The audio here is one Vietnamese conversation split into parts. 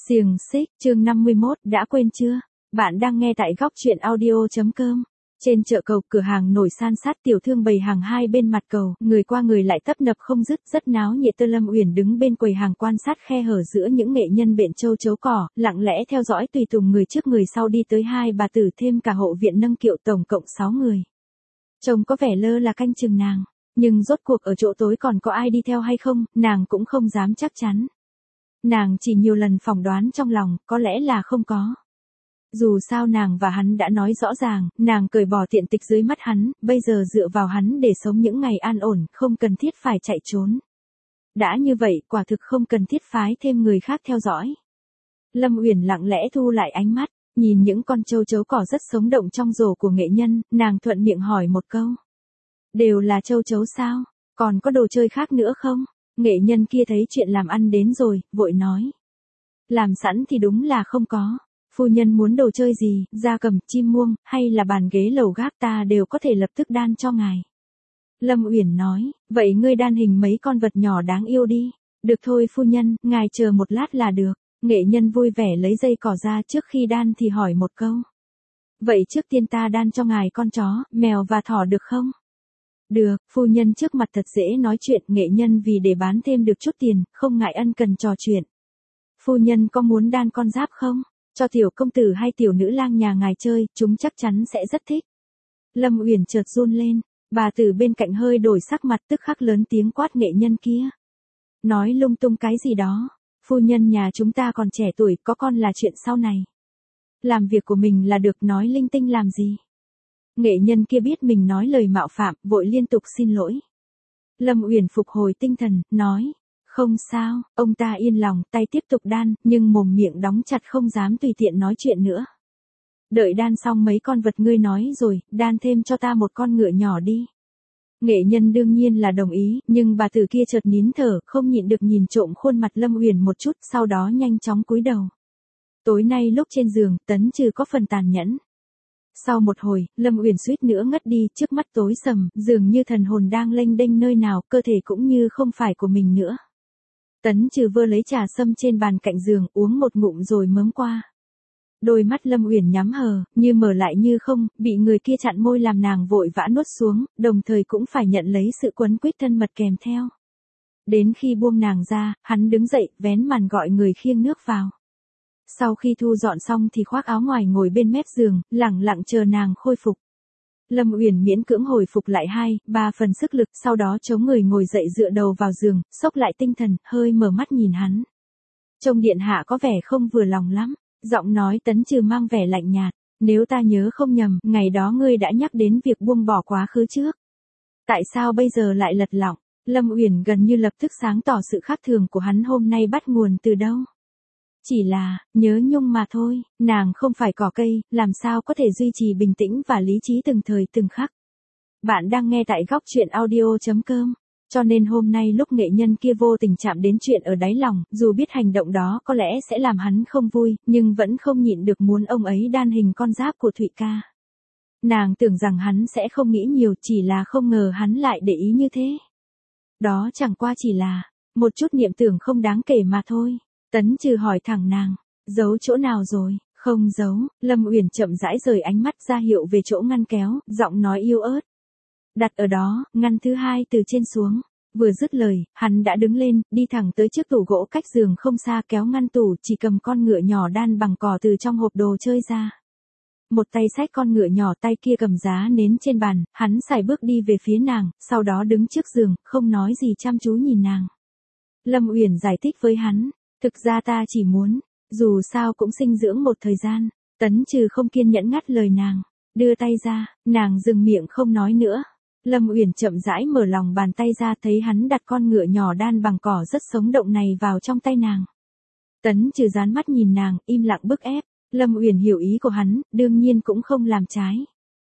Xiềng xích, chương 51, đã quên chưa? Bạn đang nghe tại góc truyện audio.com. Trên chợ cầu, cửa hàng nổi san sát, tiểu thương bày hàng hai bên mặt cầu, người qua người lại tấp nập không dứt, rất náo nhiệt. Lâm Uyển đứng bên quầy hàng quan sát khe hở giữa những nghệ nhân bện châu chấu cỏ, lặng lẽ theo dõi tùy tùng người trước người sau đi tới hai bà tử thêm cả hộ viện nâng kiệu, tổng cộng 6 người. Trông có vẻ lơ là canh chừng nàng, nhưng rốt cuộc ở chỗ tối còn có ai đi theo hay không, nàng cũng không dám chắc chắn. Nàng chỉ nhiều lần phỏng đoán trong lòng, có lẽ là không có. Dù sao nàng và hắn đã nói rõ ràng, nàng cởi bỏ tiện tịch dưới mắt hắn, bây giờ dựa vào hắn để sống những ngày an ổn, không cần thiết phải chạy trốn. Đã như vậy, quả thực không cần thiết phái thêm người khác theo dõi. Lâm Uyển lặng lẽ thu lại ánh mắt, nhìn những con châu chấu cỏ rất sống động trong rổ của nghệ nhân, nàng thuận miệng hỏi một câu. Đều là châu chấu sao? Còn có đồ chơi khác nữa không? Nghệ nhân kia thấy chuyện làm ăn đến rồi, vội nói. Làm sẵn thì đúng là không có. Phu nhân muốn đồ chơi gì, gia cầm, chim muông, hay là bàn ghế lầu gác ta đều có thể lập tức đan cho ngài. Lâm Uyển nói, vậy ngươi đan hình mấy con vật nhỏ đáng yêu đi. Được thôi phu nhân, ngài chờ một lát là được. Nghệ nhân vui vẻ lấy dây cỏ ra, trước khi đan thì hỏi một câu. Vậy trước tiên ta đan cho ngài con chó, mèo và thỏ được không? Được, phu nhân trước mặt thật dễ nói chuyện, nghệ nhân vì để bán thêm được chút tiền, không ngại ân cần trò chuyện. Phu nhân có muốn đan con giáp không? Cho tiểu công tử hay tiểu nữ lang nhà ngài chơi, chúng chắc chắn sẽ rất thích. Lâm Uyển chợt run lên, bà tử bên cạnh hơi đổi sắc mặt, tức khắc lớn tiếng quát nghệ nhân kia. Nói lung tung cái gì đó, phu nhân nhà chúng ta còn trẻ tuổi, có con là chuyện sau này. Làm việc của mình là được, nói linh tinh làm gì? Nghệ nhân kia biết mình nói lời mạo phạm, vội liên tục xin lỗi. Lâm Uyển phục hồi tinh thần, nói, không sao, ông ta yên lòng, tay tiếp tục đan, nhưng mồm miệng đóng chặt không dám tùy tiện nói chuyện nữa. Đợi đan xong mấy con vật ngươi nói rồi, đan thêm cho ta một con ngựa nhỏ đi. Nghệ nhân đương nhiên là đồng ý, nhưng bà tử kia chợt nín thở, không nhịn được nhìn trộm khuôn mặt Lâm Uyển một chút, sau đó nhanh chóng cúi đầu. Tối nay lúc trên giường, Tấn Trừ có phần tàn nhẫn. Sau một hồi, Lâm Uyển suýt nữa ngất đi, trước mắt tối sầm, dường như thần hồn đang lênh đênh nơi nào, cơ thể cũng như không phải của mình nữa. Tấn Trừ vơ lấy trà sâm trên bàn cạnh giường, uống một ngụm rồi mớm qua. Đôi mắt Lâm Uyển nhắm hờ, như mở lại như không, bị người kia chặn môi làm nàng vội vã nuốt xuống, đồng thời cũng phải nhận lấy sự quấn quýt thân mật kèm theo. Đến khi buông nàng ra, hắn đứng dậy, vén màn gọi người khiêng nước vào. Sau khi thu dọn xong thì khoác áo ngoài ngồi bên mép giường, lẳng lặng chờ nàng khôi phục. Lâm Uyển miễn cưỡng hồi phục lại 2-3 phần sức lực, sau đó chống người ngồi dậy dựa đầu vào giường, xốc lại tinh thần, hơi mở mắt nhìn hắn. Trông điện hạ có vẻ không vừa lòng lắm, giọng nói Tấn Trừ mang vẻ lạnh nhạt, nếu ta nhớ không nhầm, ngày đó ngươi đã nhắc đến việc buông bỏ quá khứ trước. Tại sao bây giờ lại lật lọng? Lâm Uyển gần như lập tức sáng tỏ sự khác thường của hắn hôm nay bắt nguồn từ đâu. Chỉ là, nhớ nhung mà thôi, nàng không phải cỏ cây, làm sao có thể duy trì bình tĩnh và lý trí từng thời từng khắc. Bạn đang nghe tại góc truyện audio.com, cho nên hôm nay lúc nghệ nhân kia vô tình chạm đến chuyện ở đáy lòng, dù biết hành động đó có lẽ sẽ làm hắn không vui, nhưng vẫn không nhịn được muốn ông ấy đan hình con giáp của Thụy ca. Nàng tưởng rằng hắn sẽ không nghĩ nhiều, chỉ là không ngờ hắn lại để ý như thế. Đó chẳng qua chỉ là một chút niệm tưởng không đáng kể mà thôi. Tấn Trừ hỏi thẳng nàng, giấu chỗ nào rồi? Không giấu. Lâm Uyển chậm rãi rời ánh mắt ra hiệu về chỗ ngăn kéo, giọng nói yếu ớt. Đặt ở đó, ngăn thứ hai từ trên xuống. Vừa dứt lời, hắn đã đứng lên, đi thẳng tới chiếc tủ gỗ cách giường không xa, kéo ngăn tủ, chỉ cầm con ngựa nhỏ đan bằng cỏ từ trong hộp đồ chơi ra. Một tay xách con ngựa nhỏ, tay kia cầm giá nến trên bàn, hắn sải bước đi về phía nàng, sau đó đứng trước giường, không nói gì, chăm chú nhìn nàng. Lâm Uyển giải thích với hắn. Thực ra ta chỉ muốn, dù sao cũng sinh dưỡng một thời gian. Tấn Trừ không kiên nhẫn ngắt lời nàng, đưa tay ra, nàng dừng miệng không nói nữa. Lâm Uyển chậm rãi mở lòng bàn tay ra, thấy hắn đặt con ngựa nhỏ đan bằng cỏ rất sống động này vào trong tay nàng. Tấn Trừ dán mắt nhìn nàng, im lặng bức ép. Lâm Uyển hiểu ý của hắn, đương nhiên cũng không làm trái.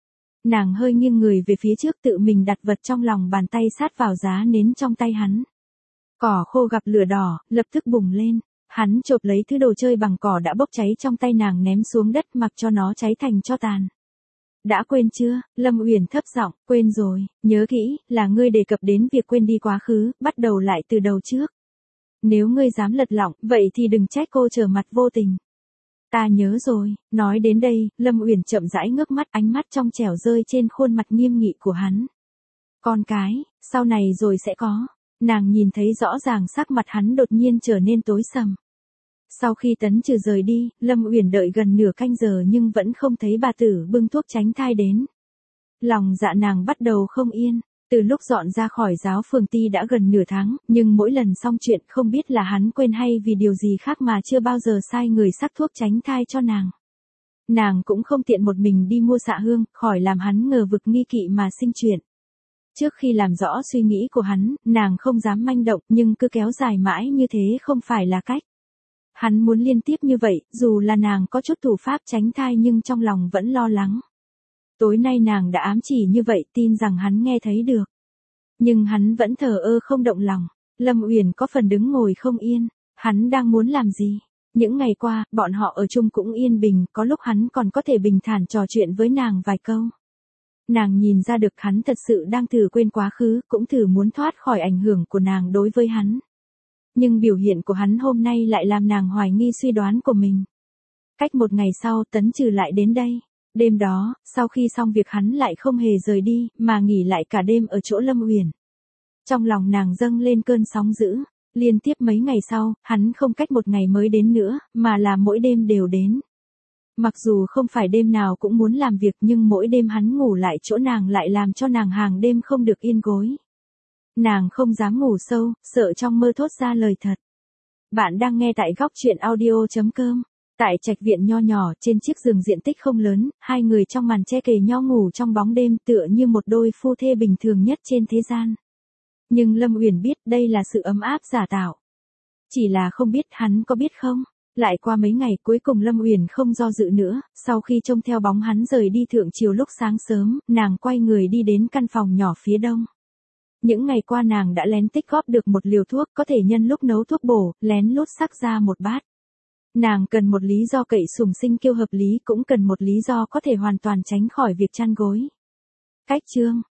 Nàng hơi nghiêng người về phía trước, tự mình đặt vật trong lòng bàn tay sát vào giá nến trong tay hắn. Cỏ khô gặp lửa đỏ, lập tức bùng lên. Hắn chộp lấy thứ đồ chơi bằng cỏ đã bốc cháy trong tay nàng ném xuống đất, mặc cho nó cháy thành tro tàn. Đã quên chưa? Lâm Uyển thấp giọng, quên rồi, nhớ kỹ, là ngươi đề cập đến việc quên đi quá khứ, bắt đầu lại từ đầu trước. Nếu ngươi dám lật lọng, vậy thì đừng trách cô trở mặt vô tình. Ta nhớ rồi, nói đến đây, Lâm Uyển chậm rãi ngước mắt, ánh mắt trong trẻo rơi trên khuôn mặt nghiêm nghị của hắn. Con cái, sau này rồi sẽ có. Nàng nhìn thấy rõ ràng sắc mặt hắn đột nhiên trở nên tối sầm. Sau khi Tấn Trừ rời đi, Lâm Uyển đợi gần nửa canh giờ nhưng vẫn không thấy bà tử bưng thuốc tránh thai đến. Lòng dạ nàng bắt đầu không yên. Từ lúc dọn ra khỏi giáo phường Ti đã gần nửa tháng, nhưng mỗi lần xong chuyện không biết là hắn quên hay vì điều gì khác mà chưa bao giờ sai người sắc thuốc tránh thai cho nàng. Nàng cũng không tiện một mình đi mua xạ hương, khỏi làm hắn ngờ vực nghi kỵ mà sinh chuyện. Trước khi làm rõ suy nghĩ của hắn, nàng không dám manh động nhưng cứ kéo dài mãi như thế không phải là cách. Hắn muốn liên tiếp như vậy, dù là nàng có chút thủ pháp tránh thai nhưng trong lòng vẫn lo lắng. Tối nay nàng đã ám chỉ như vậy, tin rằng hắn nghe thấy được. Nhưng hắn vẫn thờ ơ không động lòng. Lâm Uyển có phần đứng ngồi không yên. Hắn đang muốn làm gì? Những ngày qua, bọn họ ở chung cũng yên bình, có lúc hắn còn có thể bình thản trò chuyện với nàng vài câu. Nàng nhìn ra được hắn thật sự đang thử quên quá khứ, cũng thử muốn thoát khỏi ảnh hưởng của nàng đối với hắn. Nhưng biểu hiện của hắn hôm nay lại làm nàng hoài nghi suy đoán của mình. Cách một ngày sau, Tấn Trừ lại đến đây. Đêm đó, sau khi xong việc hắn lại không hề rời đi, mà nghỉ lại cả đêm ở chỗ Lâm Uyển. Trong lòng nàng dâng lên cơn sóng dữ, liên tiếp mấy ngày sau, hắn không cách một ngày mới đến nữa, mà là mỗi đêm đều đến. Mặc dù không phải đêm nào cũng muốn làm việc nhưng mỗi đêm hắn ngủ lại chỗ nàng lại làm cho nàng hàng đêm không được yên gối. Nàng không dám ngủ sâu, sợ trong mơ thốt ra lời thật. Bạn đang nghe tại góc truyện audio.com. Tại trạch viện nho nhỏ, trên chiếc giường diện tích không lớn, hai người trong màn che kề nho ngủ trong bóng đêm tựa như một đôi phu thê bình thường nhất trên thế gian. Nhưng Lâm Uyển biết đây là sự ấm áp giả tạo. Chỉ là không biết hắn có biết không? Lại qua mấy ngày cuối cùng Lâm Uyển không do dự nữa, sau khi trông theo bóng hắn rời đi thượng chiều lúc sáng sớm, nàng quay người đi đến căn phòng nhỏ phía đông. Những ngày qua nàng đã lén tích góp được một liều thuốc có thể nhân lúc nấu thuốc bổ, lén lút sắc ra một bát. Nàng cần một lý do cậy sùng sinh kiêu hợp lý cũng cần một lý do có thể hoàn toàn tránh khỏi việc chăn gối. Cách chương